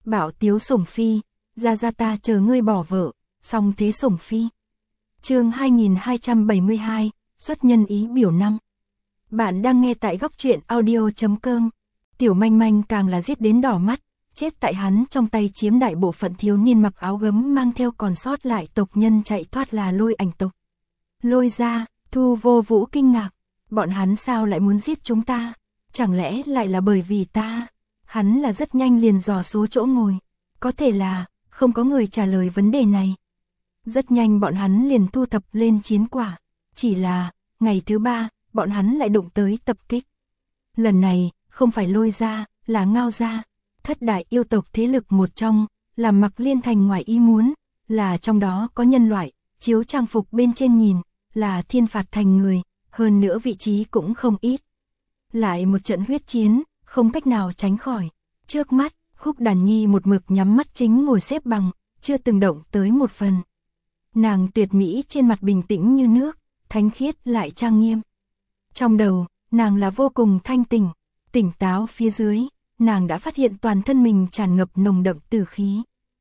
Bảo tiếu sủng phi, ra ta chờ ngươi bỏ vợ, song thế sủng phi. Chương 2272, xuất nhân ý biểu 5. Bạn đang nghe tại góc truyện audio.com. Tiểu Manh Manh càng là giết đến đỏ mắt, chết tại hắn trong tay chiếm đại bộ phận thiếu niên mặc áo gấm mang theo còn sót lại tộc nhân chạy thoát là Lôi Ảnh tộc. Lôi gia, Thu Vô Vũ kinh ngạc, bọn hắn sao lại muốn giết chúng ta? Chẳng lẽ lại là bởi vì ta? Hắn là rất nhanh liền dò số chỗ ngồi, có thể là không có người trả lời vấn đề này. Rất nhanh bọn hắn liền thu thập lên chiến quả, chỉ là ngày thứ 3, bọn hắn lại đụng tới tập kích. Lần này không phải Lôi gia, là Ngao gia, thất đại yêu tộc thế lực một trong, làm Mặc Liên Thành ngoài ý muốn, là trong đó có nhân loại, chiếu trang phục bên trên nhìn, là Thiên Phạt Thành người, hơn nữa vị trí cũng không ít. Lại một trận huyết chiến, không cách nào tránh khỏi. Trước mắt, Khúc Đàn Nhi một mực nhắm mắt chính ngồi xếp bằng, chưa từng động tới một phần. Nàng tuyệt mỹ trên mặt bình tĩnh như nước, thánh khiết lại trang nghiêm. Trong đầu, nàng là vô cùng thanh tỉnh, tỉnh táo phía dưới, nàng đã phát hiện toàn thân mình tràn ngập nồng đậm tử khí.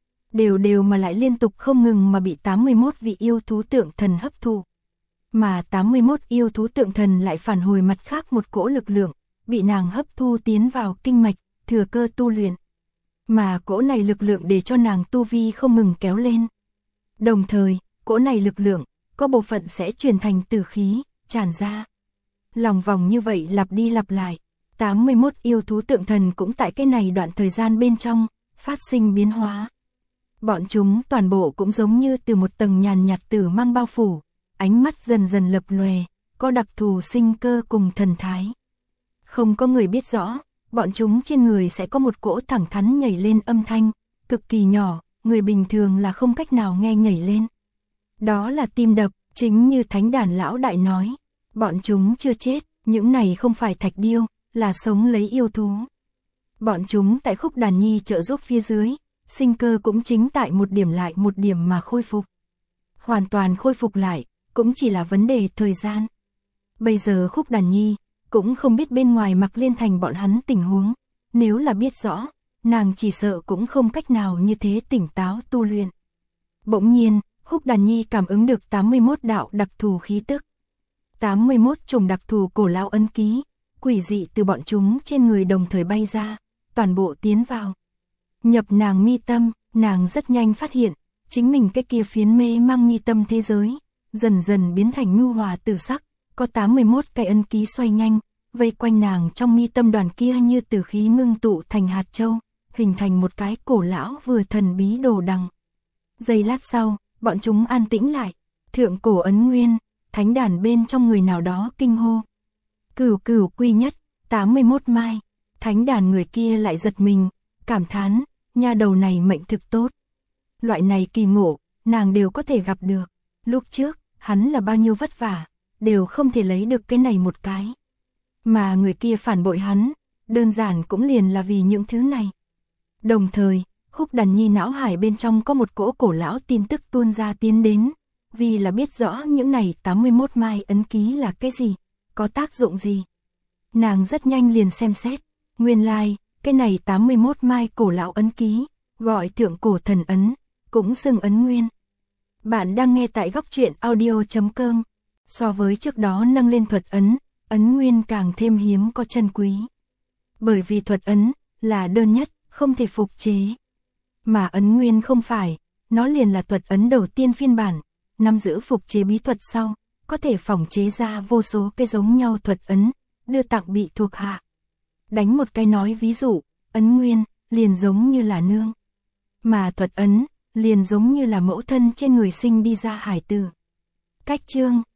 Đều mà lại liên tục không ngừng mà bị 81 vị yêu thú tượng thần hấp thụ. Mà 81 yêu thú tượng thần lại phản hồi mặt khác một cỗ lực lượng, bị nàng hấp thu tiến vào kinh mạch, thừa cơ tu luyện. Mà cỗ này lực lượng để cho nàng tu vi không ngừng kéo lên. Đồng thời, cỗ này lực lượng, có bộ phận sẽ chuyển thành tử khí, tràn ra. Lòng vòng như vậy lặp đi lặp lại, 81 yêu thú tượng thần cũng tại cái này đoạn thời gian bên trong, phát sinh biến hóa. Bọn chúng toàn bộ cũng giống như từ một tầng nhàn nhạt tử mang bao phủ, ánh mắt dần dần lập lòe, có đặc thù sinh cơ cùng thần thái. Không có người biết rõ, bọn chúng trên người sẽ có một cỗ thẳng thắn nhảy lên âm thanh, cực kỳ nhỏ, người bình thường là không cách nào nghe nhảy lên. Đó là tim đập, chính như Thánh Đàn lão đại nói, bọn chúng chưa chết, những này không phải thạch điêu, là sống lấy yêu thú. Bọn chúng tại Khúc Đàn Nhi trợ giúp phía dưới, sinh cơ cũng chính tại một điểm lại một điểm mà khôi phục. Hoàn toàn khôi phục lại, cũng chỉ là vấn đề thời gian. Bây giờ Khúc Đàn Nhi cũng không biết bên ngoài Mặc Liên Thành bọn hắn tình huống, nếu là biết rõ, nàng chỉ sợ cũng không cách nào như thế tỉnh táo tu luyện. Bỗng nhiên, Khúc Đàn Nhi cảm ứng được 81 đạo đặc thù khí tức. 81 chủng đặc thù cổ lão ấn ký, quỷ dị từ bọn chúng trên người đồng thời bay ra, toàn bộ tiến vào. Nhập nàng mi tâm, nàng rất nhanh phát hiện, chính mình cái kia phiến mê mang mi tâm thế giới, dần dần biến thành nhu hòa tử sắc, có 81 cái ấn ký xoay nhanh, vây quanh nàng trong mi tâm đoàn kia như tử khí ngưng tụ thành hạt châu, hình thành một cái cổ lão vừa thần bí đồ đằng. Giây lát sau, bọn chúng an tĩnh lại, thượng cổ ấn nguyên, thánh đàn bên trong người nào đó kinh hô. Cửu cửu quy nhất, 81 mai, thánh đàn người kia lại giật mình, cảm thán, nha đầu này mệnh thực tốt. Loại này kỳ ngộ, nàng đều có thể gặp được, lúc trước, hắn là bao nhiêu vất vả, đều không thể lấy được cái này một cái. Mà người kia phản bội hắn, đơn giản cũng liền là vì những thứ này. Đồng thời, Khúc Đàn Nhi não hải bên trong có một cỗ cổ lão tin tức tuôn ra tiến đến, vì là biết rõ những này 81 mai ấn ký là cái gì, có tác dụng gì. Nàng rất nhanh liền xem xét, nguyên lai, cái này 81 mai cổ lão ấn ký, gọi thượng cổ thần ấn, cũng xưng ấn nguyên. Bạn đang nghe tại góc truyện audio.com. So với trước đó nâng lên thuật ấn, ấn nguyên càng thêm hiếm có chân quý. Bởi vì thuật ấn là đơn nhất, không thể phục chế. Mà ấn nguyên không phải, nó liền là thuật ấn đầu tiên phiên bản, nắm giữ phục chế bí thuật sau, có thể phỏng chế ra vô số cái giống nhau thuật ấn, đưa tặng bị thuộc hạ. Đánh một cái nói ví dụ, ấn nguyên liền giống như là nương, mà thuật ấn liền giống như là mẫu thân trên người sinh đi ra hải tử. Cách chương